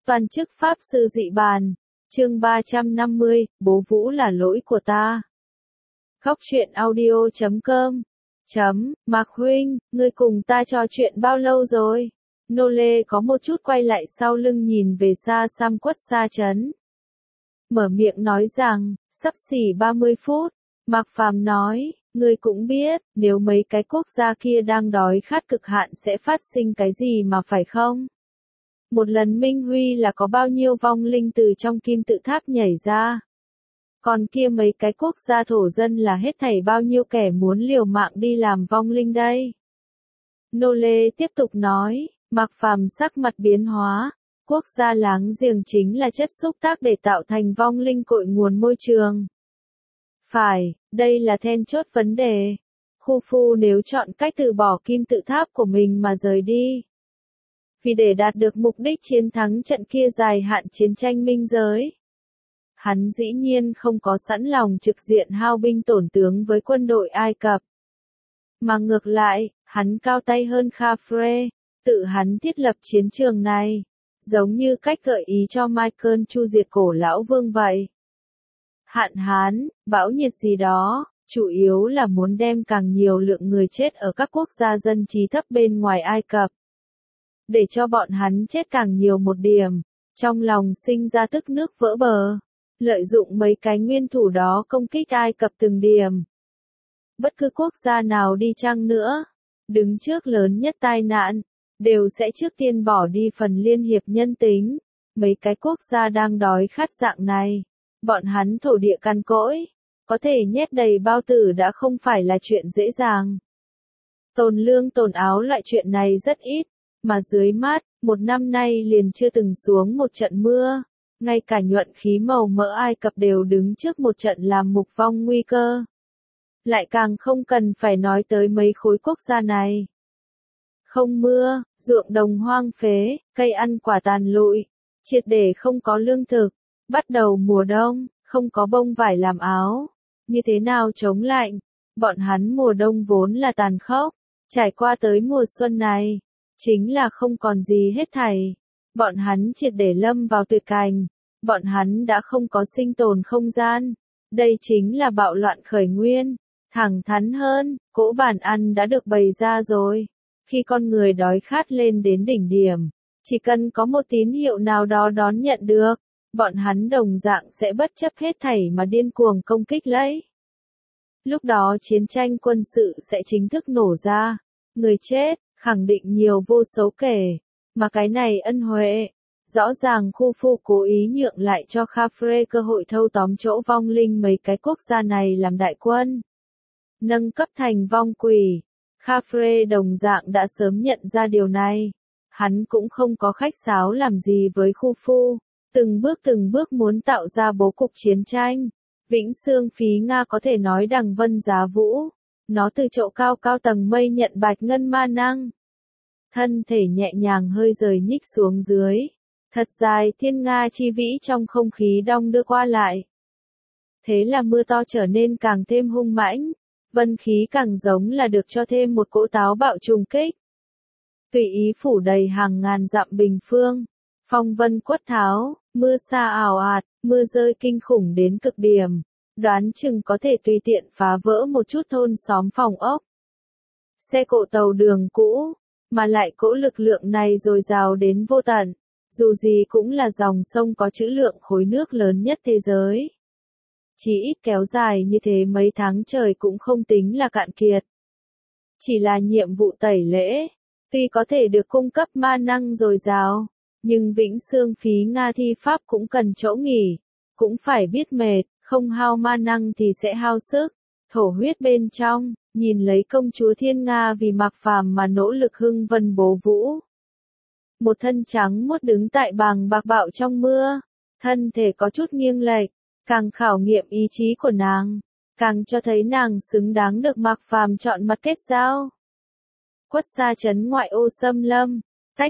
Toàn chức Pháp Sư Dị Bàn, chương 350, bố Vũ là lỗi của ta. Khóc chuyện audio.com Mạc Huynh, ngươi cùng ta trò chuyện bao lâu rồi? Nô lê có một chút quay lại sau lưng nhìn về xa xăm Quất Sa trấn. Mở miệng nói rằng, sắp xỉ 30 phút. Mạc Phàm nói, ngươi cũng biết, nếu mấy cái quốc gia kia đang đói khát cực hạn sẽ phát sinh cái gì mà phải không? Một lần Minh Huy là có bao nhiêu vong linh từ trong kim tự tháp nhảy ra. Còn kia mấy cái quốc gia thổ dân là hết thảy bao nhiêu kẻ muốn liều mạng đi làm vong linh đây. Nô lê tiếp tục nói, Mạc Phàm sắc mặt biến hóa, quốc gia láng giềng chính là chất xúc tác để tạo thành vong linh cội nguồn môi trường. Phải, đây là then chốt vấn đề. Khu Phu nếu chọn cách từ bỏ kim tự tháp của mình mà rời đi. Vì để đạt được mục đích chiến thắng trận kia dài hạn chiến tranh minh giới. Hắn dĩ nhiên không có sẵn lòng trực diện hao binh tổn tướng với quân đội Ai Cập. Mà ngược lại, hắn cao tay hơn Khafre, tự hắn thiết lập chiến trường này, giống như cách gợi ý cho Michael chu diệt cổ lão vương vậy. Hạn hán, bão nhiệt gì đó, chủ yếu là muốn đem càng nhiều lượng người chết ở các quốc gia dân trí thấp bên ngoài Ai Cập. Để cho bọn hắn chết càng nhiều một điểm, trong lòng sinh ra tức nước vỡ bờ, lợi dụng mấy cái nguyên thủ đó công kích Ai Cập từng điểm. Bất cứ quốc gia nào đi chăng nữa, đứng trước lớn nhất tai nạn, đều sẽ trước tiên bỏ đi phần liên hiệp nhân tính. Mấy cái quốc gia đang đói khát dạng này, bọn hắn thổ địa cằn cỗi, có thể nhét đầy bao tử đã không phải là chuyện dễ dàng. Tồn lương tồn áo loại chuyện này rất ít. Mà dưới mát, một năm nay liền chưa từng xuống một trận mưa, ngay cả nhuận khí màu mỡ Ai Cập đều đứng trước một trận làm mục vong nguy cơ. Lại càng không cần phải nói tới mấy khối quốc gia này. Không mưa, ruộng đồng hoang phế, cây ăn quả tàn lụi, triệt để không có lương thực, bắt đầu mùa đông, không có bông vải làm áo. Như thế nào chống lạnh? Bọn hắn mùa đông vốn là tàn khốc, trải qua tới mùa xuân này. Chính là không còn gì hết thảy. Bọn hắn triệt để lâm vào tuyệt cảnh. Bọn hắn đã không có sinh tồn không gian. Đây chính là bạo loạn khởi nguyên. Thẳng thắn hơn, cỗ bàn ăn đã được bày ra rồi. Khi con người đói khát lên đến đỉnh điểm, chỉ cần có một tín hiệu nào đó đón nhận được, bọn hắn đồng dạng sẽ bất chấp hết thảy mà điên cuồng công kích lấy. Lúc đó chiến tranh quân sự sẽ chính thức nổ ra. Người chết, khẳng định nhiều vô số kể, mà cái này ân huệ, rõ ràng Khu Phu cố ý nhượng lại cho Khafre cơ hội thâu tóm chỗ vong linh mấy cái quốc gia này làm đại quân. Nâng cấp thành vong quỷ, Khafre đồng dạng đã sớm nhận ra điều này. Hắn cũng không có khách sáo làm gì với Khu Phu, từng bước muốn tạo ra bố cục chiến tranh. Vĩnh Xương Phí Nga có thể nói đằng vân giá vũ. Nó từ chỗ cao cao tầng mây nhận bạch ngân ma năng. Thân thể nhẹ nhàng hơi rời nhích xuống dưới. Thật dài thiên nga chi vĩ trong không khí đong đưa qua lại. Thế là mưa to trở nên càng thêm hung mãnh. Vân khí càng giống là được cho thêm một cỗ táo bạo trùng kích. Tùy ý phủ đầy hàng ngàn dặm bình phương. Phong vân quất tháo, mưa sa ảo ạt, mưa rơi kinh khủng đến cực điểm. Đoán chừng có thể tùy tiện phá vỡ một chút thôn xóm phòng ốc. Xe cộ tàu đường cũ, mà lại cỗ lực lượng này dồi dào đến vô tận, dù gì cũng là dòng sông có trữ lượng khối nước lớn nhất thế giới. Chỉ ít kéo dài như thế mấy tháng trời cũng không tính là cạn kiệt. Chỉ là nhiệm vụ tẩy lễ, tuy có thể được cung cấp ma năng dồi dào, nhưng Vĩnh Xương Phí Nga thi pháp cũng cần chỗ nghỉ, cũng phải biết mệt. Không hao ma năng thì sẽ hao sức, thổ huyết bên trong, nhìn lấy công chúa Thiên Nga vì Mạc Phàm mà nỗ lực hưng vân bố Vũ. Một thân trắng muốt đứng tại bàng bạc bạo trong mưa, thân thể có chút nghiêng lệch, càng khảo nghiệm ý chí của nàng, càng cho thấy nàng xứng đáng được Mạc Phàm chọn mặt kết giao. Quất Sa trấn ngoại ô xâm lâm, tách,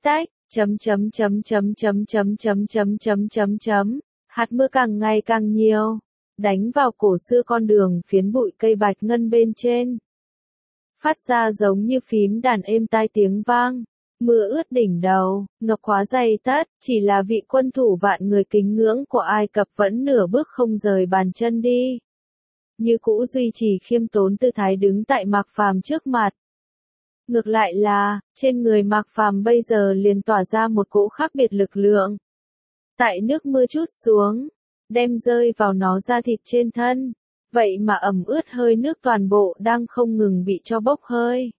hạt mưa càng ngày càng nhiều, đánh vào cổ xưa con đường phiến bụi cây bạch ngân bên trên. Phát ra giống như phím đàn êm tai tiếng vang, Mưa ướt đỉnh đầu, ngập quá dày tất, chỉ là vị quân thủ vạn người kính ngưỡng của Ai Cập vẫn nửa bước không rời bàn chân đi. Như cũ duy trì khiêm tốn tư thái đứng tại Mạc Phàm trước mặt. Ngược lại là, trên người Mạc Phàm bây giờ liền tỏa ra một cỗ khác biệt lực lượng. Tại nước mưa chút xuống, đem rơi vào nó da thịt trên thân, vậy mà ẩm ướt hơi nước toàn bộ đang không ngừng bị cho bốc hơi.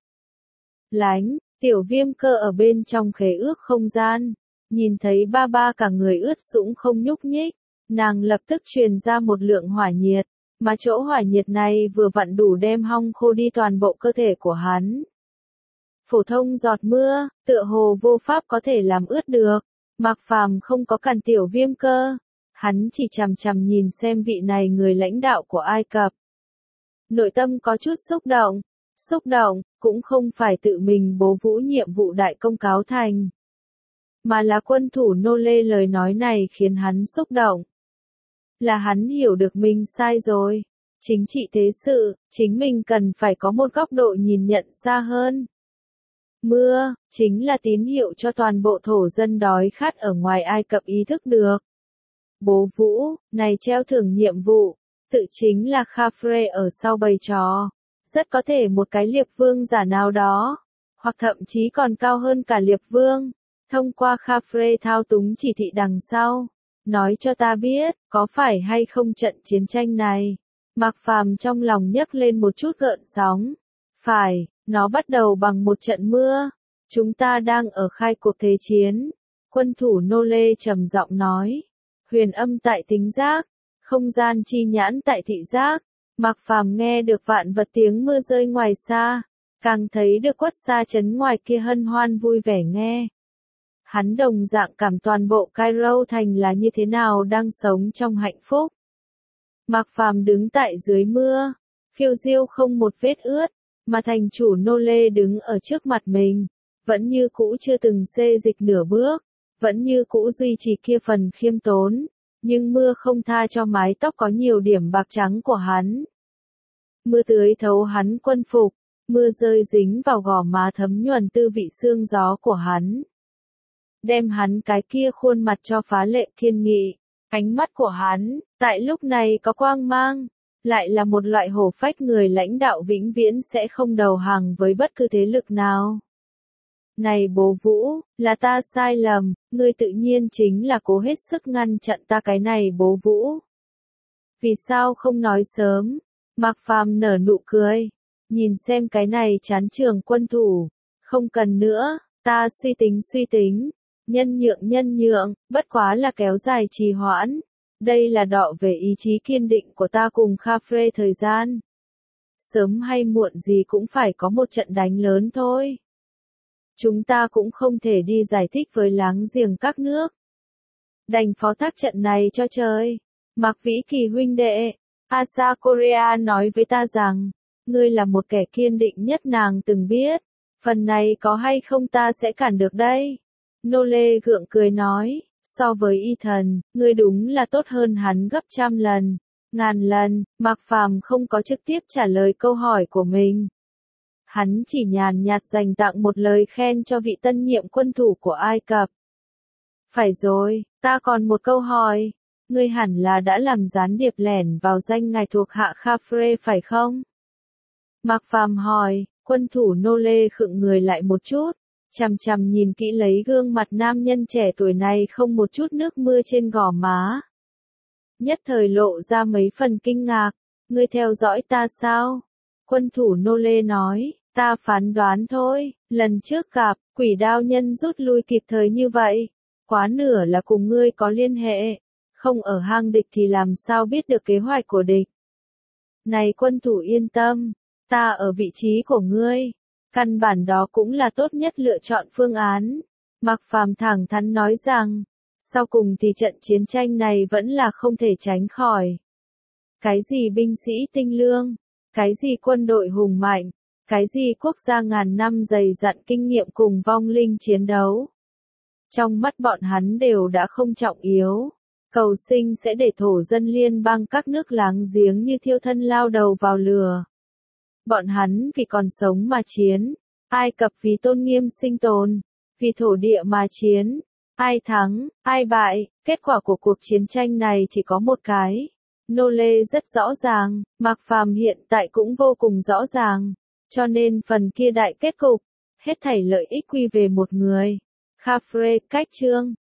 Lánh, tiểu Viêm Cơ ở bên trong khế ước không gian, nhìn thấy ba ba cả người ướt sũng không nhúc nhích, nàng lập tức truyền ra một lượng hỏa nhiệt, mà chỗ hỏa nhiệt này vừa vặn đủ đem hong khô đi toàn bộ cơ thể của hắn. Phổ thông giọt mưa, tựa hồ vô pháp có thể làm ướt được. Mạc Phàm không có cản tiểu Viêm Cơ, hắn chỉ chằm chằm nhìn xem vị này người lãnh đạo của Ai Cập. Nội tâm có chút xúc động, cũng không phải tự mình bố vũ nhiệm vụ đại công cáo thành, mà là quân thủ nô lê lời nói này khiến hắn xúc động. Là hắn hiểu được mình sai rồi, chính trị thế sự, chính mình cần phải có một góc độ nhìn nhận xa hơn. Mưa, chính là tín hiệu cho toàn bộ thổ dân đói khát ở ngoài Ai Cập ý thức được. Bố Vũ, này treo thưởng nhiệm vụ, tự chính là Khafre ở sau bầy trò. Rất có thể một cái liệp vương giả nào đó, hoặc thậm chí còn cao hơn cả liệp vương, thông qua Khafre thao túng chỉ thị đằng sau. Nói cho ta biết, có phải hay không trận chiến tranh này? Mạc Phàm trong lòng nhấc lên một chút gợn sóng. Phải. Nó bắt đầu bằng một trận mưa. Chúng ta đang ở khai cuộc thế chiến. Quân thủ nô lê trầm giọng nói. Huyền âm tại thính giác. Không gian chi nhãn tại thị giác. Mạc Phàm nghe được vạn vật tiếng mưa rơi ngoài xa. Càng thấy được quất xa chấn ngoài kia hân hoan vui vẻ nghe. Hắn đồng dạng cảm toàn bộ Cairo thành là như thế nào đang sống trong hạnh phúc. Mạc Phàm đứng tại dưới mưa. Phiêu diêu không một vết ướt. Mà thành chủ nô lê đứng ở trước mặt mình, vẫn như cũ chưa từng xê dịch nửa bước, vẫn như cũ duy trì kia phần khiêm tốn, nhưng mưa không tha cho mái tóc có nhiều điểm bạc trắng của hắn. Mưa tưới thấu hắn quân phục, mưa rơi dính vào gò má thấm nhuần tư vị xương gió của hắn. Đem hắn cái kia khuôn mặt cho phá lệ kiên nghị, ánh mắt của hắn, tại lúc này có quang mang. Lại là một loại hổ phách người lãnh đạo vĩnh viễn sẽ không đầu hàng với bất cứ thế lực nào. Này bố Vũ, là ta sai lầm, ngươi tự nhiên chính là cố hết sức ngăn chặn ta cái này bố Vũ. Vì sao không nói sớm? Mạc Phàm nở nụ cười, nhìn xem cái này chán trường quân thủ, không cần nữa, ta suy tính, nhân nhượng, bất quá là kéo dài trì hoãn. Đây là đọ về ý chí kiên định của ta cùng Khafre thời gian. Sớm hay muộn gì cũng phải có một trận đánh lớn thôi. Chúng ta cũng không thể đi giải thích với láng giềng các nước. Đành phó thác trận này cho trời. Mạc Vĩ Kỳ huynh đệ, Asa Korea nói với ta rằng, ngươi là một kẻ kiên định nhất nàng từng biết. Phần này có hay không ta sẽ cản được đây. Nô lê gượng cười nói. So với y thần, ngươi đúng là tốt hơn hắn gấp trăm lần, ngàn lần. Mạc Phàm không có trực tiếp trả lời câu hỏi của mình. Hắn chỉ nhàn nhạt dành tặng một lời khen cho vị tân nhiệm quân thủ của Ai Cập. Phải rồi, ta còn một câu hỏi. Ngươi hẳn là đã làm gián điệp lẻn vào danh ngài thuộc hạ Khafre phải không? Mạc Phàm hỏi, quân thủ nô lê khựng người lại một chút. Chằm chằm nhìn kỹ lấy gương mặt nam nhân trẻ tuổi này không một chút nước mưa trên gò má. Nhất thời lộ ra mấy phần kinh ngạc, ngươi theo dõi ta sao? Quân thủ nô lê nói, ta phán đoán thôi, lần trước gặp, quỷ đao nhân rút lui kịp thời như vậy. Quá nửa là cùng ngươi có liên hệ, không ở hang địch thì làm sao biết được kế hoạch của địch. Này quân thủ yên tâm, ta ở vị trí của ngươi. Căn bản đó cũng là tốt nhất lựa chọn phương án. Mạc Phàm thẳng thắn nói rằng, sau cùng thì trận chiến tranh này vẫn là không thể tránh khỏi. Cái gì binh sĩ tinh lương, cái gì quân đội hùng mạnh, cái gì quốc gia ngàn năm dày dặn kinh nghiệm cùng vong linh chiến đấu. Trong mắt bọn hắn đều đã không trọng yếu. Cầu sinh sẽ để thổ dân liên bang các nước láng giếng như thiêu thân lao đầu vào lửa. Bọn hắn vì còn sống mà chiến, Ai Cập vì tôn nghiêm sinh tồn, Vì thổ địa mà chiến. Ai thắng, ai bại, kết quả của cuộc chiến tranh này chỉ có một cái. Nô lê rất rõ ràng, Mạc Phàm hiện tại cũng vô cùng rõ ràng. Cho nên phần kia đại kết cục, hết thảy lợi ích quy về một người. Khafre cách chương.